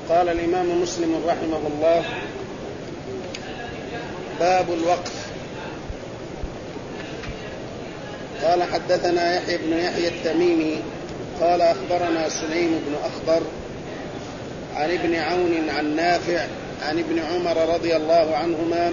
قال الإمام مسلم رحمه الله: باب الوقف. قال: حدثنا يحيى بن يحيى التميمي قال: أخبرنا سليم بن أخضر عن ابن عون عن نافع عن ابن عمر رضي الله عنهما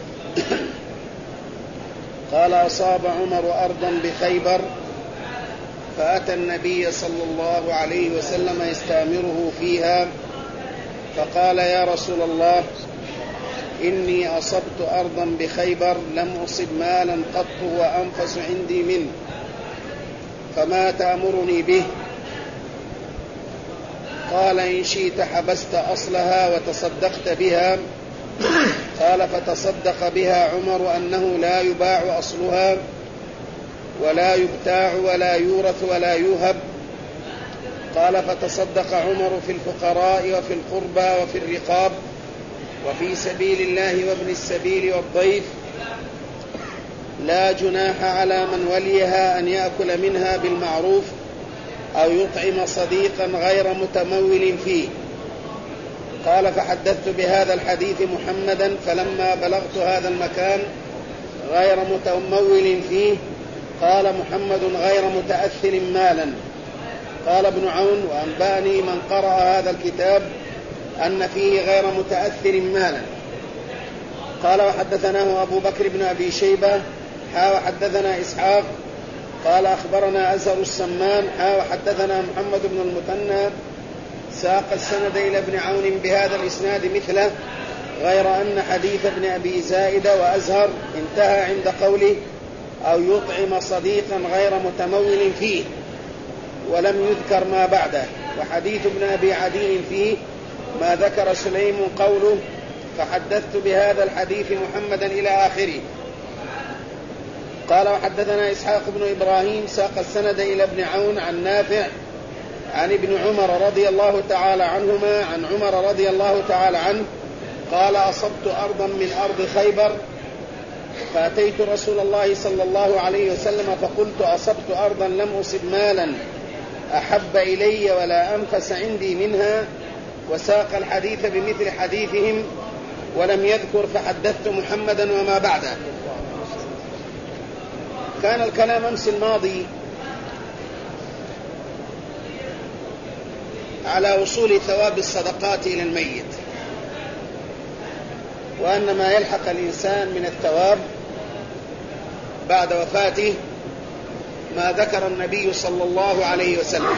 قال: أصاب عمر أرضا بخيبر فأتى النبي صلى الله عليه وسلم يستأمره فيها، فقال: يا رسول الله، إني أصبت أرضا بخيبر لم أصب مالا قط وأنفس عندي منه، فما تأمرني به؟ قال: إن شئت حبست أصلها وتصدقت بها. قال: فتصدق بها عمر أنه لا يباع أصلها ولا يبتاع ولا يورث ولا يوهب. قال: فتصدق عمر في الفقراء وفي القربى وفي الرقاب وفي سبيل الله وابن السبيل والضيف، لا جناح على من وليها أن يأكل منها بالمعروف أو يطعم صديقا غير متمول فيه. قال: فحدثت بهذا الحديث محمدا، فلما بلغت هذا المكان غير متمول فيه قال محمد: غير متأثر مالا. قال ابن عون: وأنبأني من قرأ هذا الكتاب أن فيه غير متأثر مالا. قال: وحدثناه أبو بكر بن أبي شيبة وحدثنا إسحاق قال: أخبرنا أزهر السمان وحدثنا محمد بن المثنى ساق السند إلى ابن عون بهذا الإسناد مثله، غير أن حديث ابن أبي زائدة وأزهر انتهى عند قوله: أو يطعم صديقا غير متمول فيه، ولم يذكر ما بعده. وحديث ابن أبي عدي فيه ما ذكر سليم قوله: فحدثت بهذا الحديث محمدا إلى آخره. قال: وحدثنا إسحاق بن إبراهيم ساق السند إلى ابن عون عن نافع عن ابن عمر رضي الله تعالى عنهما عن عمر رضي الله تعالى عنه قال: أصبت أرضا من أرض خيبر فأتيت رسول الله صلى الله عليه وسلم فقلت: أصبت أرضا لم أصب مالا أحب إلي ولا أنفس عندي منها، وساق الحديث بمثل حديثهم ولم يذكر فحدثت محمدا وما بعده. كان الكلام أمس الماضي على وصول ثواب الصدقات إلى الميت، وأن ما يلحق الإنسان من الثواب بعد وفاته ما ذكر النبي صلى الله عليه وسلم.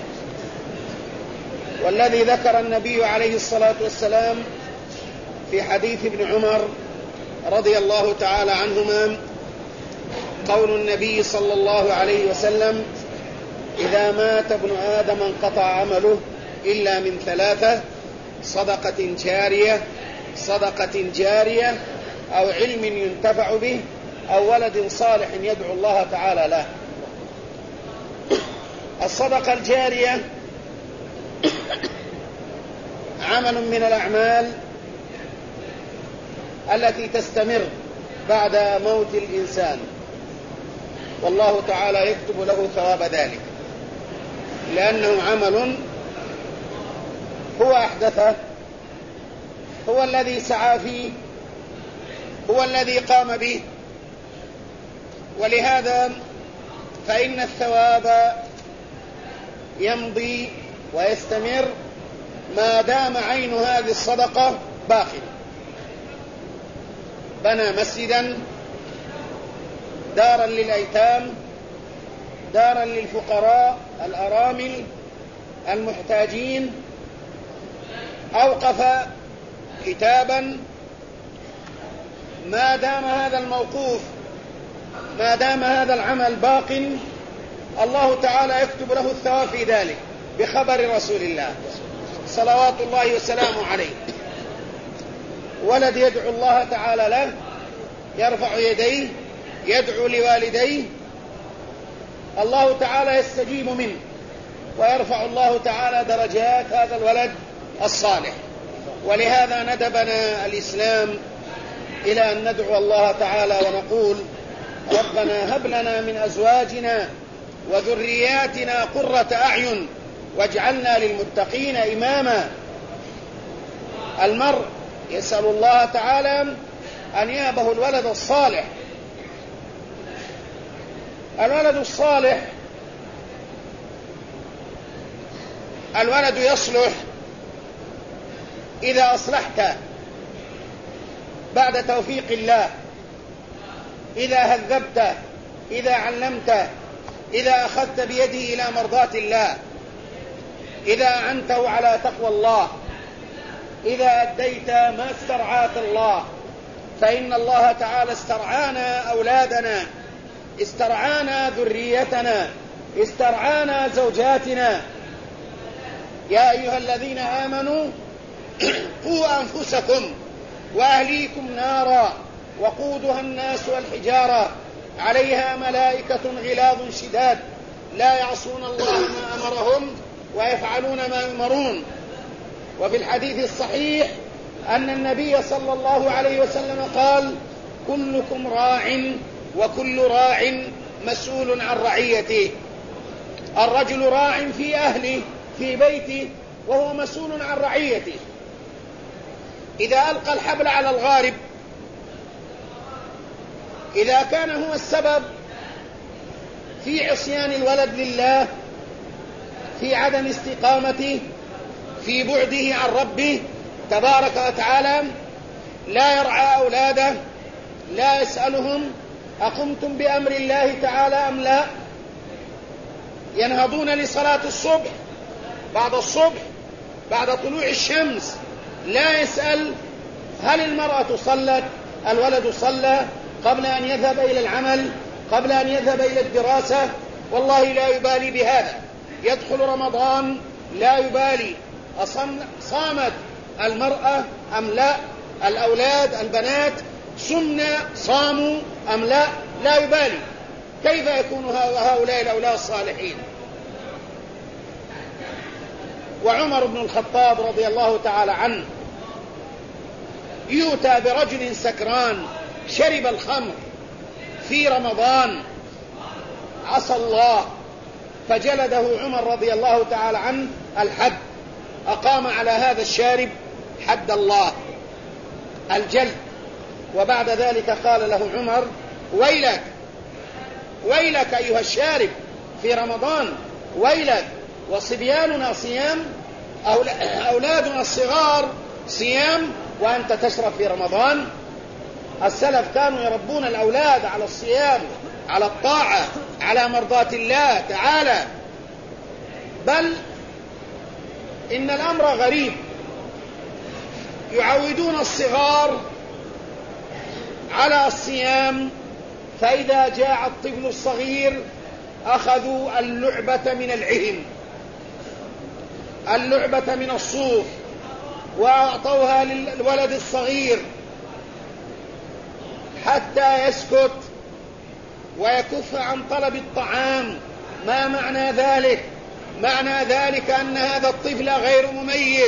والذي ذكر النبي عليه الصلاة والسلام في حديث ابن عمر رضي الله تعالى عنهما قول النبي صلى الله عليه وسلم: إذا مات ابن آدم انقطع عمله إلا من ثلاثة: صدقة جارية أو علم ينتفع به أو ولد صالح يدعو الله تعالى له. الصدقة الجارية عمل من الأعمال التي تستمر بعد موت الإنسان، والله تعالى يكتب له ثواب ذلك، لأنه عمل هو أحدثه، هو الذي سعى فيه، هو الذي قام به. ولهذا فإن الثواب يمضي ويستمر ما دام عين هذه الصدقة باقية. بنى مسجدا، دارا للأيتام، دارا للفقراء الأرامل المحتاجين، أوقف كتابا، ما دام هذا الموقوف، ما دام هذا العمل باق، الله تعالى يكتب له الثواب في ذلك بخبر رسول الله صلوات الله وسلامه عليه. ولد يدعو الله تعالى له، يرفع يديه يدعو لوالديه، الله تعالى يستجيب منه ويرفع الله تعالى درجات هذا الولد الصالح. ولهذا ندبنا الإسلام إلى أن ندعو الله تعالى ونقول: ربنا هب لنا من أزواجنا وذرياتنا قرة أعين واجعلنا للمتقين إماما. المرء يسأل الله تعالى أن يهبه الولد الصالح. الولد الصالح الولد يصلح إذا أصلحته بعد توفيق الله، إذا هذبته، إذا علمته، إذا أخذت بيده إلى مرضاة الله، إذا أعنته على تقوى الله، إذا أديت ما استرعاك الله. فإن الله تعالى استرعانا أولادنا، استرعانا ذريتنا، استرعانا زوجاتنا. يا أيها الذين آمنوا قوا أنفسكم وأهليكم نارا وقودها الناس والحجارة عليها ملائكة غلاظ شداد لا يعصون الله ما أمرهم ويفعلون ما يؤمرون. وفي الحديث الصحيح أن النبي صلى الله عليه وسلم قال: كلكم راع وكل راع مسؤول عن رعيته. الرجل راع في أهله في بيته وهو مسؤول عن رعيته. إذا ألقى الحبل على الغارب، إذا كان هو السبب في عصيان الولد لله، في عدم استقامته، في بعده عن ربه تبارك وتعالى، لا يرعى أولاده، لا يسألهم أقمتم بأمر الله تعالى أم لا، ينهضون لصلاة الصبح، بعد الصبح، بعد طلوع الشمس، لا يسأل هل المرأة صلت، الولد صلى قبل أن يذهب إلى العمل، قبل أن يذهب إلى الدراسة. والله لا يبالي بهذا. يدخل رمضان لا يبالي صامت المرأة أم لا، الأولاد البنات صمنا صاموا أم لا، لا يبالي. كيف يكون هؤلاء الأولاد الصالحين؟ وعمر بن الخطاب رضي الله تعالى عنه يؤتى برجل سكران شرب الخمر في رمضان، عصى الله، فجلده عمر رضي الله تعالى عنه الحد، أقام على هذا الشارب حد الله الجلد. وبعد ذلك قال له عمر: ويلك ويلك أيها الشارب في رمضان، ويلك، وصبياننا صيام، أولادنا الصغار صيام وأنت تشرب في رمضان. السلف كانوا يربون الأولاد على الصيام، على الطاعة، على مرضاة الله تعالى. بل إن الأمر غريب، يعودون الصغار على الصيام، فإذا جاء الطفل الصغير أخذوا اللعبة من العهن، اللعبة من الصوف، وأعطوها للولد الصغير حتى يسكت ويكف عن طلب الطعام. ما معنى ذلك؟ معنى ذلك أن هذا الطفل غير مميز،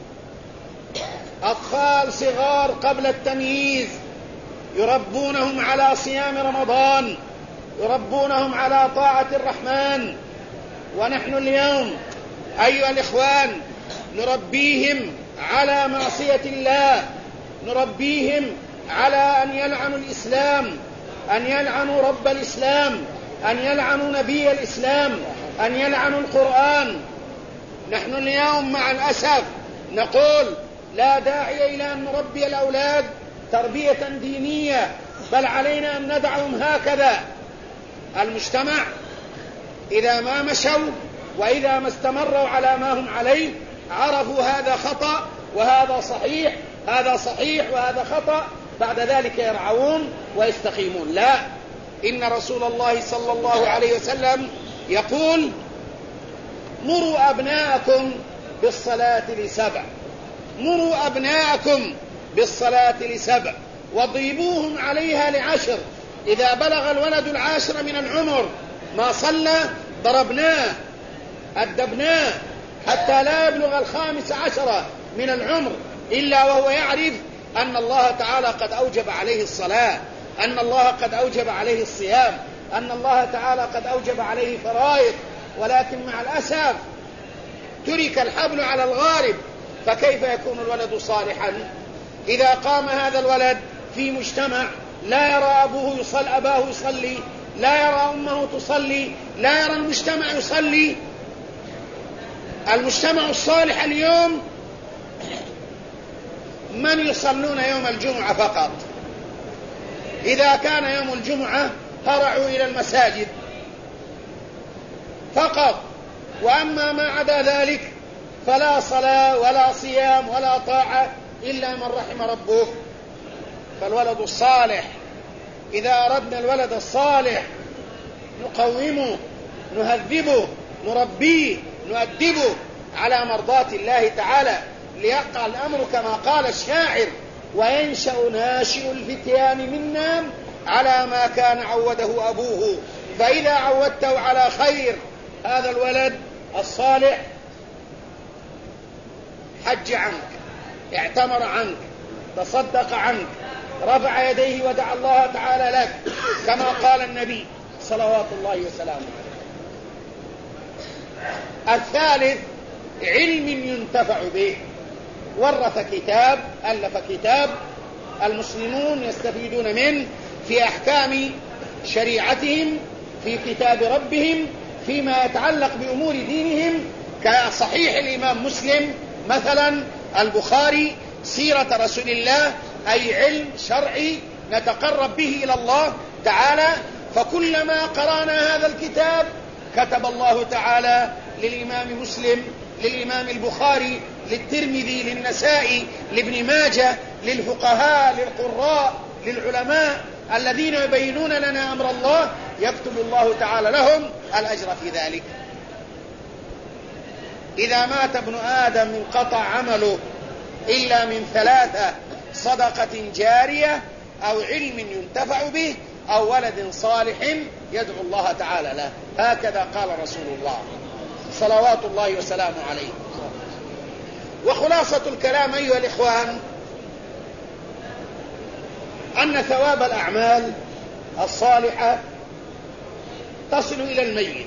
أطفال صغار قبل التمييز، يربونهم على صيام رمضان، يربونهم على طاعة الرحمن. ونحن اليوم أيها الإخوان نربيهم على معصية الله، نربيهم على أن يلعنوا الإسلام، أن يلعنوا رب الإسلام، أن يلعنوا نبي الإسلام، أن يلعنوا القرآن. نحن اليوم مع الأسف نقول لا داعي إلى أن نربي الأولاد تربية دينية، بل علينا أن ندعهم هكذا. المجتمع إذا ما مشوا وإذا ما استمروا على ما هم عليه عرفوا هذا خطأ وهذا صحيح، هذا صحيح وهذا خطأ، بعد ذلك يرعون ويستقيمون. لا، إن رسول الله صلى الله عليه وسلم يقول: مروا أبناءكم بالصلاة ل7، مروا أبناءكم بالصلاة ل7 وضربوهم عليها ل10. إذا بلغ الولد 10 من العمر ما صلى ضربناه أدبناه حتى لا يبلغ 15 من العمر إلا وهو يعرف أن الله تعالى قد أوجب عليه الصلاة، أن الله قد أوجب عليه الصيام، أن الله تعالى قد أوجب عليه فرائض. ولكن مع الأسف ترك الحبل على الغارب، فكيف يكون الولد صالحا إذا قام هذا الولد في مجتمع لا يرى أباه يصلي، لا يرى أمه تصلي، لا يرى المجتمع يصلي؟ المجتمع الصالح اليوم من يصلون يوم الجمعة فقط، إذا كان يوم الجمعة هرعوا إلى المساجد فقط، وأما ما عدا ذلك فلا صلاة ولا صيام ولا طاعة إلا من رحم ربه. فالولد الصالح إذا أردنا الولد الصالح نقومه، نهذبه، نربيه، نؤدبه على مرضاة الله تعالى، ليقع الأمر كما قال الشاعر: وينشأ ناشئ الفتيان منا على ما كان عوده أبوه. فإذا عودته على خير هذا الولد الصالح حج عنك، اعتمر عنك، تصدق عنك، رفع يديه ودعا الله تعالى لك كما قال النبي صلوات الله وسلامه عليه. الثالث علم ينتفع به، ألف كتاب المسلمون يستفيدون منه في أحكام شريعتهم، في كتاب ربهم، فيما يتعلق بأمور دينهم، كصحيح الإمام مسلم مثلا، البخاري، سيرة رسول الله، أي علم شرعي نتقرب به إلى الله تعالى. فكلما قرأنا هذا الكتاب كتب الله تعالى للإمام مسلم، للإمام البخاري، للترمذي، للنسائي، لابن ماجه، للفقهاء، للقراء، للعلماء الذين يبينون لنا أمر الله، يكتب الله تعالى لهم الأجر في ذلك. إذا مات ابن آدم انقطع عمله إلا من ثلاثة: صدقة جارية، أو علم ينتفع به، أو ولد صالح يدعو الله تعالى له. هكذا قال رسول الله صلوات الله وسلامه عليه. وخلاصة الكلام أيها الإخوان أن ثواب الأعمال الصالحة تصل إلى الميت،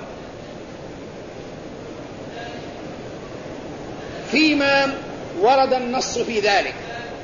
فيما ورد النص في ذلك،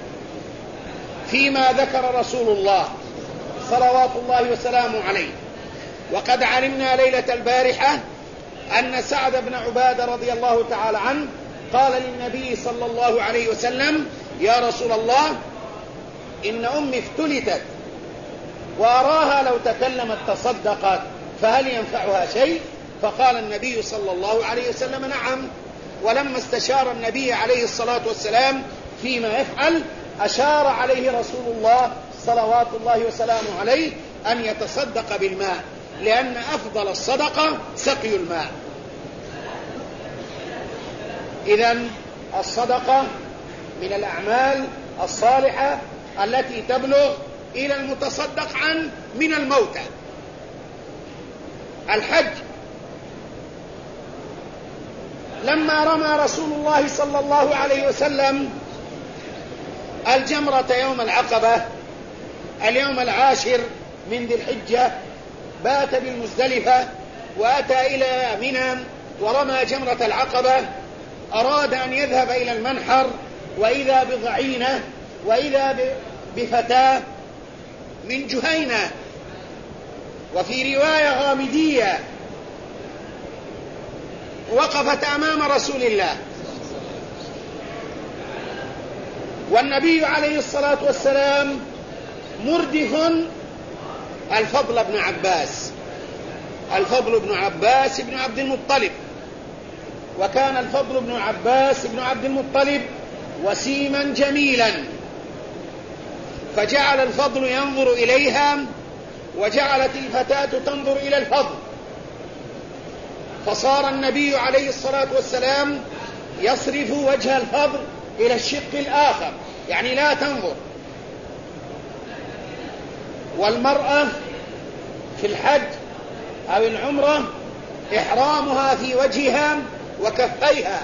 فيما ذكر رسول الله صلوات الله وسلامه عليه. وقد علمنا ليلة البارحة أن سعد بن عبادة رضي الله تعالى عنه قال للنبي صلى الله عليه وسلم: يا رسول الله، إن أمي افتلتت وأراها لو تكلمت تصدقت، فهل ينفعها شيء؟ فقال النبي صلى الله عليه وسلم: نعم. ولما استشار النبي عليه الصلاة والسلام فيما يفعل، أشار عليه رسول الله صلوات الله وسلامه عليه أن يتصدق بالماء، لأن أفضل الصدقة سقي الماء. إذن الصدقة من الأعمال الصالحة التي تبلغ إلى المتصدق عنه من الموتى. الحج، لما رمى رسول الله صلى الله عليه وسلم الجمرة يوم العقبة اليوم العاشر من ذي الحجة، بات بالمزدلفة وأتى إلى منى ورمى جمرة العقبة. أراد أن يذهب إلى المنحر، وإذا بضعينة، وإذا بفتاة من جهينة، وفي رواية غامدية، وقفت أمام رسول الله، والنبي عليه الصلاة والسلام مردف الفضل بن عباس، الفضل بن عباس بن عبد المطلب. وكان الفضل بن عباس بن عبد المطلب وسيما جميلا، فجعل الفضل ينظر إليها، وجعلت الفتاة تنظر إلى الفضل، فصار النبي عليه الصلاة والسلام يصرف وجه الفضل إلى الشق الآخر، يعني لا تنظر. والمرأة في الحج أو العمرة إحرامها في وجهها وكفيها،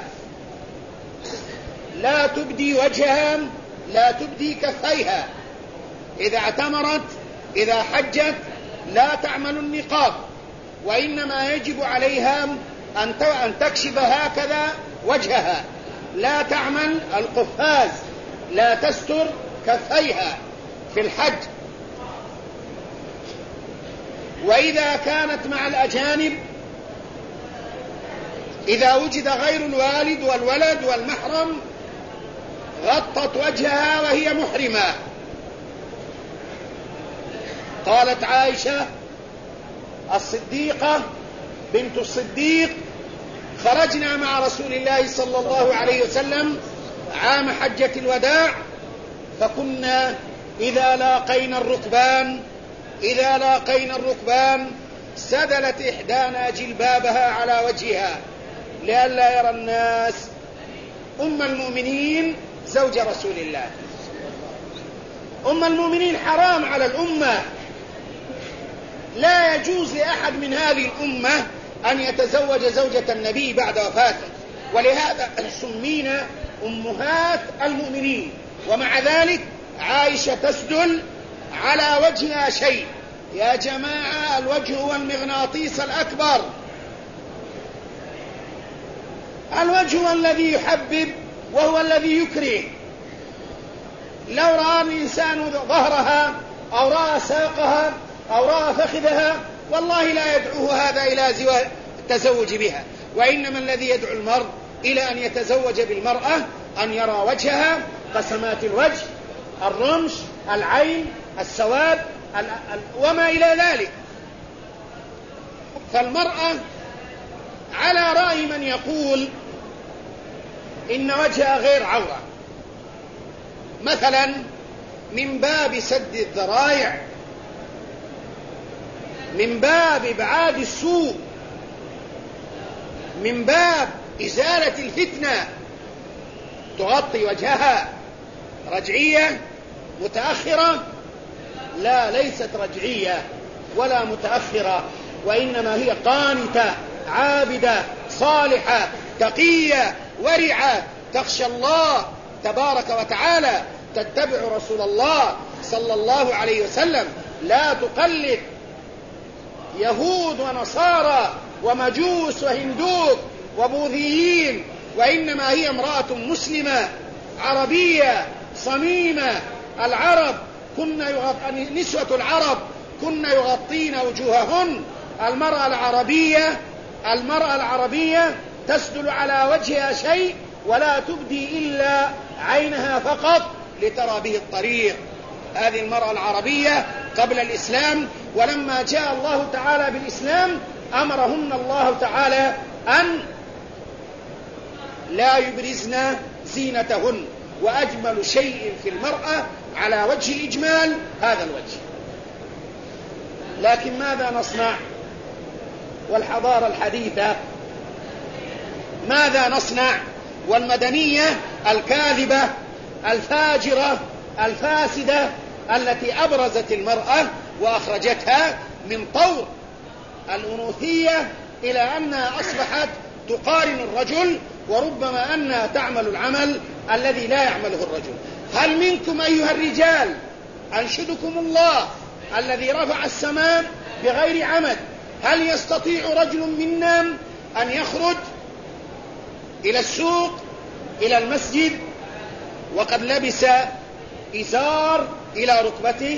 لا تبدي وجهها، لا تبدي كفيها. إذا اعتمرت، إذا حجت، لا تعمل النقاب، وإنما يجب عليها أن تكشف هكذا وجهها، لا تعمل القفاز لا تستر كفيها في الحج. وإذا كانت مع الأجانب إذا وجد غير الوالد والولد والمحرم غطت وجهها وهي محرمة. قالت عائشة الصديقة بنت الصديق خرجنا مع رسول الله صلى الله عليه وسلم عام حجة الوداع، فكنا إذا لاقينا الركبان سدلت إحدانا جلبابها على وجهها لئلا يرى الناس. أم المؤمنين زوج رسول الله، أم المؤمنين حرام على الأمة، لا يجوز لأحد من هذه الأمة أن يتزوج زوجة النبي بعد وفاته، ولهذا سمينا أمهات المؤمنين. ومع ذلك عائشة تسدل على وجهها شيء. يا جماعة الوجه هو المغناطيس الأكبر، الوجه هو الذي يحبب وهو الذي يكره. لو رأى الإنسان ظهرها أو رأى ساقها أو رأى فخذها والله لا يدعوه هذا إلى التزوج بها، وإنما الذي يدعو المرء إلى أن يتزوج بالمرأة أن يرى وجهها، قسمات الوجه، الرمش، العين، السواد، وما إلى ذلك. فالمرأة على رأي من يقول إن وجهها غير عورة، مثلا من باب سد الذرائع، من باب إبعاد السوء، من باب إزالة الفتنة، تغطي وجهها. رجعية متأخرة؟ لا، ليست رجعية ولا متأخرة، وإنما هي قانتة عابدة صالحة تقية ورعة تخشى الله تبارك وتعالى، تتبع رسول الله صلى الله عليه وسلم، لا تقلد يهود ونصارى ومجوس وهندوك وبوذيين، وإنما هي امرأة مسلمة عربية صميمة. العرب نسوة العرب كن يغطين وجوههن. المرأة العربية تسدل على وجهها شيء ولا تبدي إلا عينها فقط لترى به الطريق. هذه المرأة العربية قبل الإسلام، ولما جاء الله تعالى بالإسلام أمرهن الله تعالى أن لا يبرزن زينتهن، وأجمل شيء في المرأة على وجه الإجمال هذا الوجه. لكن ماذا نصنع؟ والحضارة الحديثة ماذا نصنع؟ والمدنية الكاذبة الفاجرة الفاسدة التي أبرزت المرأة وأخرجتها من طور الأنوثية إلى أنها أصبحت تقارن الرجل، وربما أنها تعمل العمل الذي لا يعمله الرجل. هل منكم أيها الرجال أنشدكم الله الذي رفع السماء بغير عمد، هل يستطيع رجل منا أن يخرج إلى السوق إلى المسجد وقد لبس إزار إلى ركبته،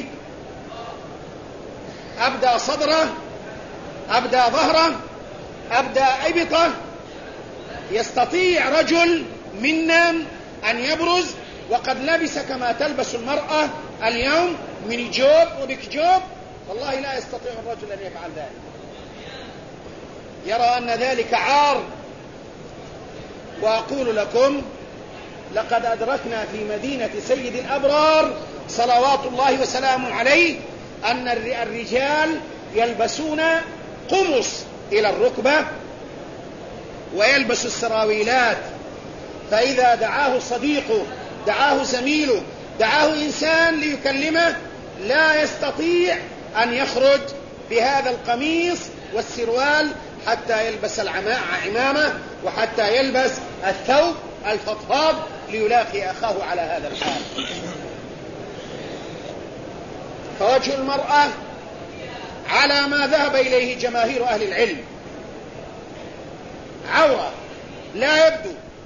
أبدأ صدره، أبدأ ظهره، أبدأ إبطه؟ يستطيع رجل منا أن يبرز وقد لبس كما تلبس المرأة اليوم من جوب وبكجوب؟ والله لا يستطيع الرجل أن يفعل ذلك، يرى أن ذلك عار. وأقول لكم لقد أدركنا في مدينة سيد الأبرار صلوات الله وسلامه عليه أن الرجال يلبسون قمص إلى الركبة ويلبس السراويلات، فإذا دعاه صديقه، دعاه زميله، دعاه إنسان ليكلمه لا يستطيع أن يخرج بهذا القميص والسروال حتى يلبس العمامة وحتى يلبس الثوب الفضفاض ليلاقي أخاه على هذا الحال. فوجه المرأة على ما ذهب إليه جماهير أهل العلم عورة لا يبدو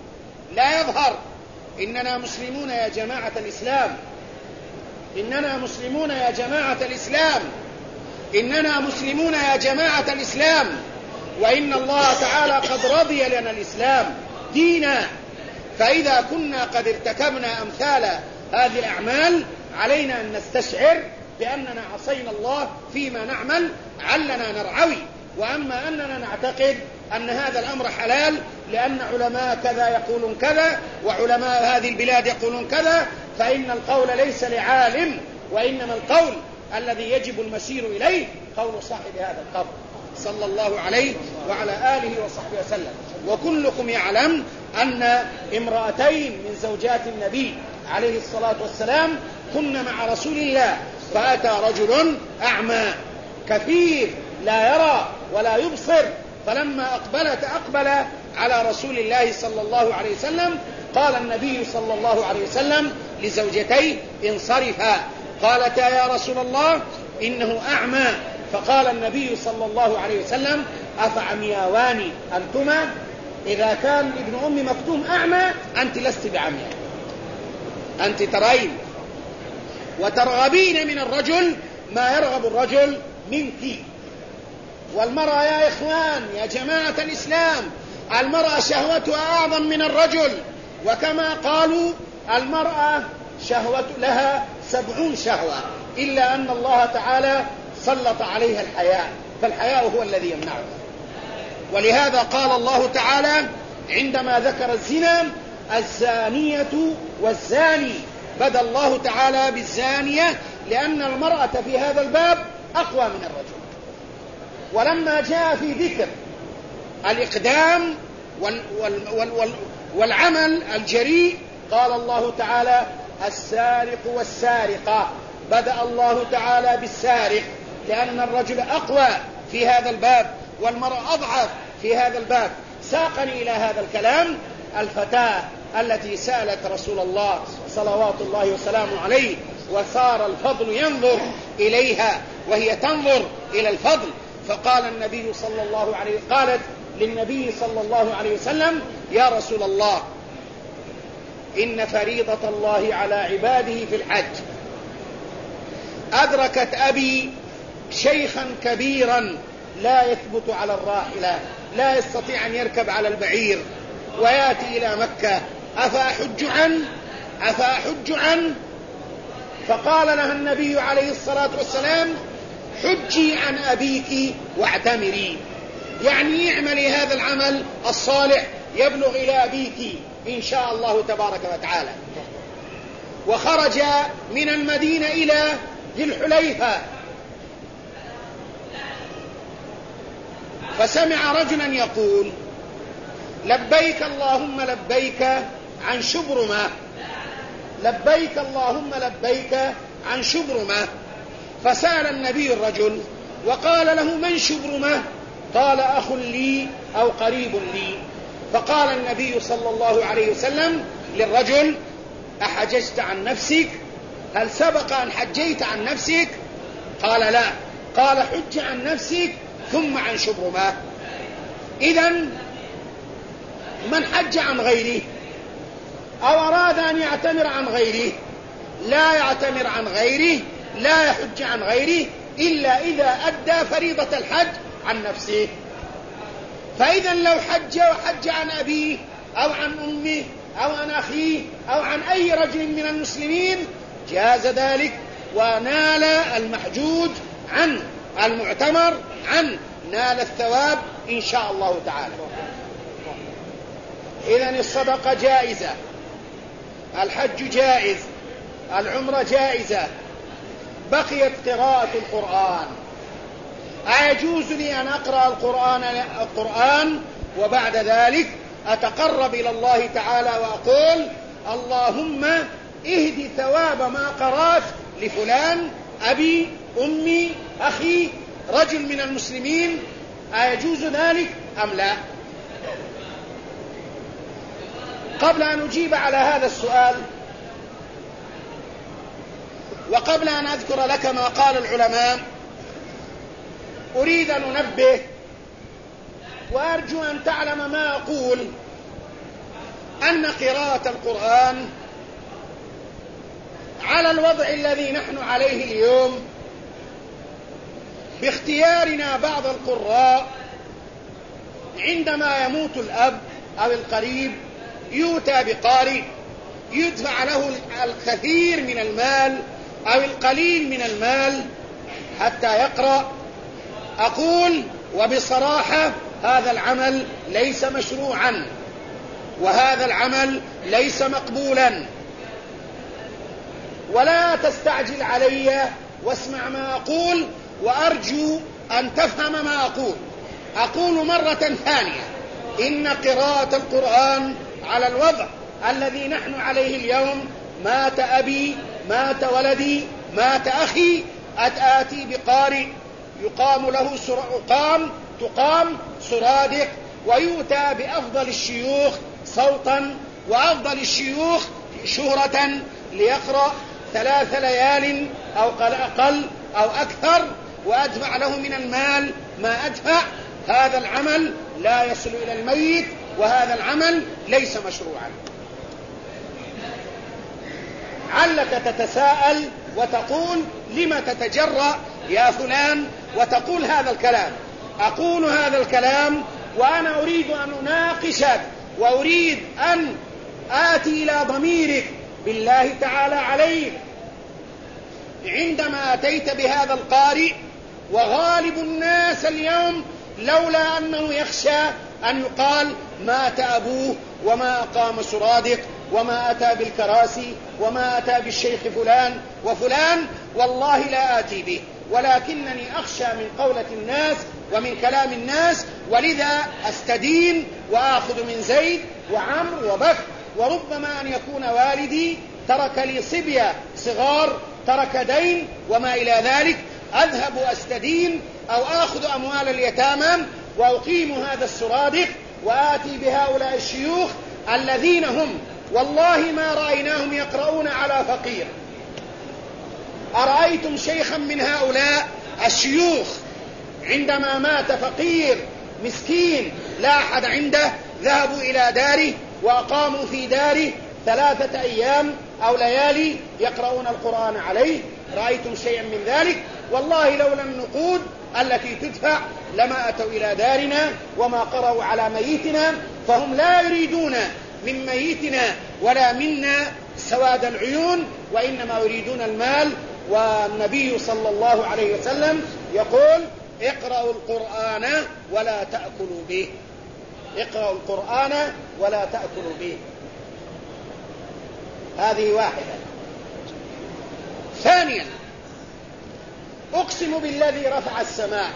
لا يظهر. إننا مسلمون يا جماعة الإسلام، إننا مسلمون يا جماعة الإسلام، إننا مسلمون يا جماعة الإسلام، وإن الله تعالى قد رضي لنا الإسلام دينا. فإذا كنا قد ارتكبنا أمثال هذه الأعمال علينا أن نستشعر بأننا عصينا الله فيما نعمل علنا نرعوي. وأما أننا نعتقد أن هذا الأمر حلال لأن علماء كذا يقولون كذا وعلماء هذه البلاد يقولون كذا، فإن القول ليس لعالم، وإنما القول الذي يجب المسير إليه قول صاحب هذا القبر صلى الله عليه وعلى آله وصحبه وسلم. وكلكم يعلم أن امرأتين من زوجات النبي عليه الصلاة والسلام كن مع رسول الله، فأتى رجل أعمى كثير لا يرى ولا يبصر، فلما أقبل على رسول الله صلى الله عليه وسلم قال النبي صلى الله عليه وسلم لزوجتيه انصرفا، قالتا يا رسول الله إنه أعمى، فقال النبي صلى الله عليه وسلم أفعمياوان أنتما؟ إذا كان ابن أم مكتوم أعمى أنت لست بعمياء، أنت ترين وترغبين من الرجل ما يرغب الرجل منك. والمرأة يا إخوان يا جماعة الإسلام المرأة شهوتها أعظم من الرجل، وكما قالوا المرأة شهوة لها 70 شهوة، إلا أن الله تعالى سلط عليها الحياء، فالحياء هو الذي يمنعها. ولهذا قال الله تعالى عندما ذكر الزنا الزانية والزاني، بدأ الله تعالى بالزانية لأن المرأة في هذا الباب أقوى من الرجل. ولما جاء في ذكر الإقدام والعمل الجريء قال الله تعالى السارق والسارقة، بدأ الله تعالى بالسارق لأن الرجل أقوى في هذا الباب والمرأة أضعف في هذا الباب. ساقني إلى هذا الكلام الفتاة التي سألت رسول الله صلوات الله وسلامه عليه، وصار الفضل ينظر إليها وهي تنظر إلى الفضل، فقال النبي صلى الله عليه وسلم، قالت للنبي صلى الله عليه وسلم يا رسول الله إن فريضة الله على عباده في الحج أدركت أبي شيخا كبيرا لا يثبت على الراحلة، لا يستطيع أن يركب على البعير ويأتي إلى مكة، أفأحج عنه؟ فقال لها النبي عليه الصلاة والسلام حجي عن أبيك واعتمري، يعني اعملي هذا العمل الصالح يبلغ إلى أبيك إن شاء الله تبارك وتعالى. وخرج من المدينة إلى ذي الحليفة فسمع رجلا يقول لبيك اللهم لبيك عن شبرمة، لبيك اللهم لبيك عن شبرمة. فسأل النبي الرجل وقال له من شبرمة؟ قال أخ لي أو قريب لي. فقال النبي صلى الله عليه وسلم للرجل أحججت عن نفسك؟ هل سبق أن حجيت عن نفسك؟ قال لا. قال حج عن نفسك ثم عن شبرمة. إذن من حج عن غيره أو أراد أن يعتمر عن غيره لا يعتمر عن غيره، لا يحج عن غيره إلا إذا أدى فريضة الحج عن نفسه. فإذا لو حج عن أبيه أو عن أمه أو عن أخيه أو عن أي رجل من المسلمين جاز ذلك، ونال المحجوج عن المعتمر عن نال الثواب إن شاء الله تعالى. إذن الصدقة جائزة، الحج جائز، العمرة جائزة، بقيت قراءة القرآن. أيجوز لي أن أقرأ القرآن وبعد ذلك أتقرب إلى الله تعالى وأقول اللهم اهدي ثواب ما قرأت لفلان أبي أمي أخي رجل من المسلمين؟ أيجوز ذلك أم لا؟ قبل أن أجيب على هذا السؤال وقبل أن أذكر لك ما قال العلماء أريد أن أنبه وأرجو أن تعلم ما أقول أن قراءة القرآن على الوضع الذي نحن عليه اليوم باختيارنا بعض القراء، عندما يموت الأب أو القريب يؤتى بقارئ يدفع له الكثير من المال أو القليل من المال حتى يقرأ. أقول وبصراحة هذا العمل ليس مشروعا، وهذا العمل ليس مقبولا، ولا تستعجل علي واسمع ما أقول، وأرجو أن تفهم ما أقول. أقول مرة ثانية: إن قراءة القرآن على الوضع الذي نحن عليه اليوم، مات أبي، مات ولدي، مات أخي، آتي بقارئ تقام سرادق، ويؤتى بأفضل الشيوخ صوتا وأفضل الشيوخ شهرة ليقرأ 3 ليال أو أقل أو أكثر، وأدفع له من المال ما أدفع. هذا العمل لا يصل إلى الميت، وهذا العمل ليس مشروعا. علك تتساءل وتقول: لما تتجرأ يا فلان وتقول هذا الكلام؟ أقول هذا الكلام وأنا أريد أن أناقشك، وأريد أن آتي إلى ضميرك بالله تعالى عليك. عندما أتيت بهذا القارئ، وغالب الناس اليوم لولا أنه يخشى أن يقال مات أبوه وما أقام سرادق وما أتى بالكراسي وما أتى بالشيخ فلان وفلان، والله لا آتي به، ولكنني أخشى من قولة الناس ومن كلام الناس، ولذا أستدين وآخذ من زيد وعمرو وبكر. وربما أن يكون والدي ترك لي صبية صغار، ترك دين وما إلى ذلك، أذهب أستدين أو آخذ أموال اليتامى وأقيم هذا السرادق، وآتي بهؤلاء الشيوخ الذين هم والله ما رأيناهم يقرؤون على فقير. أرأيتم شيخا من هؤلاء الشيوخ عندما مات فقير مسكين لا أحد عنده، ذهبوا إلى داره وأقاموا في داره 3 أيام أو ليالي يقرؤون القرآن عليه؟ رأيتم شيئا من ذلك؟ والله لولا النقود التي تدفع لما أتوا إلى دارنا وما قرأوا على ميتنا. فهم لا يريدون من ميتنا ولا منا سواد العيون، وإنما يريدون المال. والنبي صلى الله عليه وسلم يقول: اقرأوا القرآن ولا تأكلوا به. اقرأوا القرآن ولا تأكلوا به. هذه واحدة. ثانيا: أقسم بالذي رفع السماء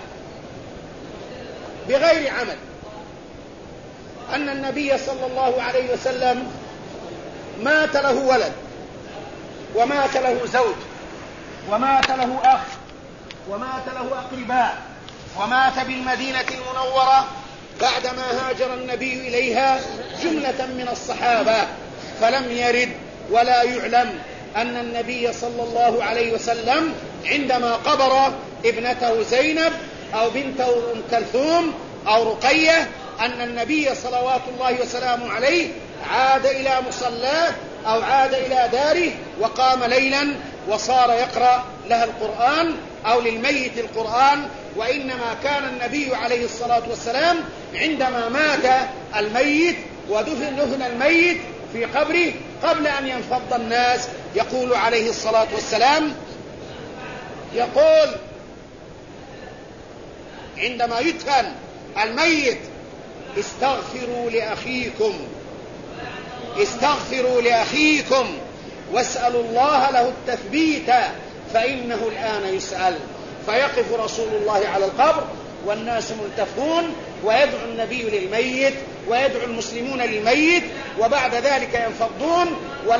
بغير عمل أن النبي صلى الله عليه وسلم مات له ولد، ومات له زوج، ومات له أخ، ومات له أقرباء، ومات بالمدينة المنورة بعدما هاجر النبي إليها جملة من الصحابة، فلم يرد ولا يعلم أن النبي صلى الله عليه وسلم عندما قبر ابنته زينب أو بنته أم كلثوم أو رقية أن النبي صلوات الله وسلامه عليه عاد إلى مصلاه أو عاد إلى داره وقام ليلا وصار يقرأ لها القرآن أو للميت القرآن. وإنما كان النبي عليه الصلاة والسلام عندما مات الميت ودفن الميت في قبره قبل أن ينفض الناس يقول عليه الصلاة والسلام، يقول عندما يدفن الميت: استغفروا لأخيكم، استغفروا لأخيكم واسألوا الله له التثبيت فإنه الآن يسأل. فيقف رسول الله على القبر والناس ملتفون، ويدعو النبي للميت ويدعو المسلمون للميت، وبعد ذلك ينفضون.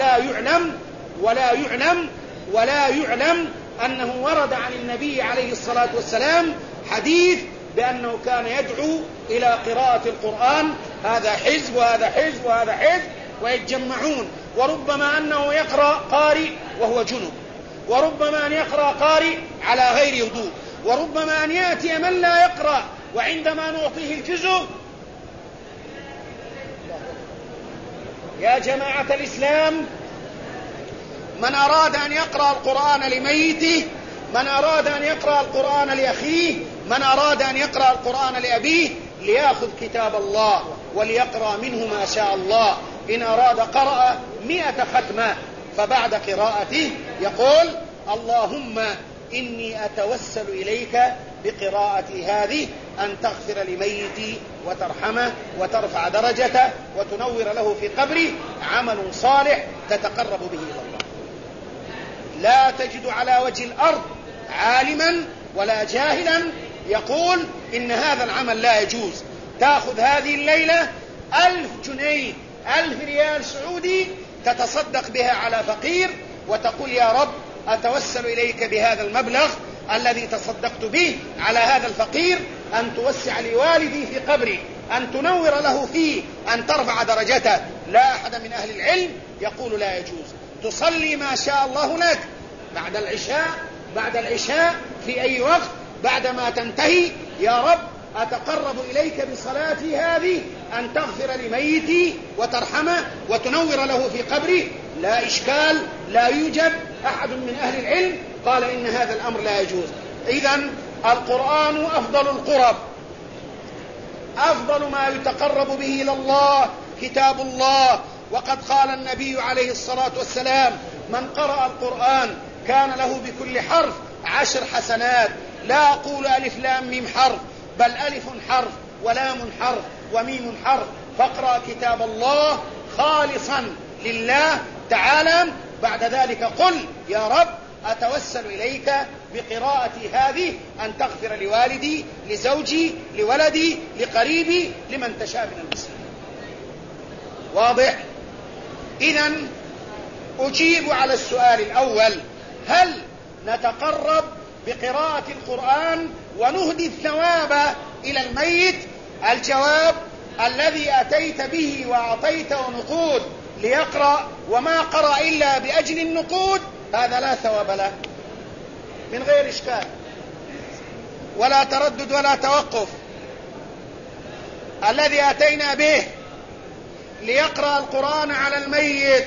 ولا يعلم أنه ورد عن النبي عليه الصلاة والسلام حديث بأنه كان يدعو إلى قراءة القرآن، هذا حزب وهذا حزب وهذا حزب، ويتجمعون. وربما أنه يقرأ قارئ وهو جنب، وربما أن يقرأ قارئ على غير وضوء، وربما أن يأتي من لا يقرأ وعندما نعطيه الجزء يا جماعة الإسلام، من أراد أن يقرأ القرآن لميته، من أراد أن يقرأ القرآن لأخيه، من أراد أن يقرأ القرآن لأبيه، ليأخذ كتاب الله وليقرأ منه ما شاء الله. إن أراد قرأ 100 ختمة، فبعد قراءته يقول: اللهم إني أتوسل إليك بقراءتي هذه أن تغفر لميتي وترحمه وترفع درجته وتنور له في قبره عمل صالح تتقرب به إلى الله. لا تجد على وجه الأرض عالما ولا جاهلا يقول إن هذا العمل لا يجوز. تأخذ هذه الليلة 1000 جنيه، 1000 ريال سعودي، تتصدق بها على فقير وتقول: يا رب أتوسل إليك بهذا المبلغ الذي تصدقت به على هذا الفقير، أن توسع لوالدي في قبري، أن تنور له فيه، أن ترفع درجته. لا أحد من أهل العلم يقول لا يجوز. تصلي ما شاء الله لك بعد العشاء في أي وقت، بعدما تنتهي: يا رب أتقرب إليك بصلاتي هذه أن تغفر لميتي وترحمه وتنور له في قبري. لا إشكال، لا يوجد أحد من أهل العلم قال إن هذا الأمر لا يجوز. إذن القرآن أفضل القرب، أفضل ما يتقرب به إلى الله كتاب الله. وقد قال النبي عليه الصلاة والسلام: من قرأ القرآن كان له بكل حرف 10 حسنات. لا أقول ألف لام ميم حرف، بل ألف حرف ولام حرف وميم حرف. فاقرأ كتاب الله خالصا لله تعالى. بعد ذلك قل: يا رب أتوسل إليك بقراءتي هذه أن تغفر لوالدي، لزوجي، لولدي، لقريبي، لمن تشاء من المسلمين. واضح؟ إذن أجيب على السؤال الأول: هل نتقرب بقراءة القرآن ونهدي الثواب إلى الميت؟ الجواب: الذي أتيت به وأعطيته نقود ليقرأ وما قرأ إلا بأجل النقود، هذا لا ثواب له من غير إشكال ولا تردد ولا توقف. الذي أتينا به ليقرأ القرآن على الميت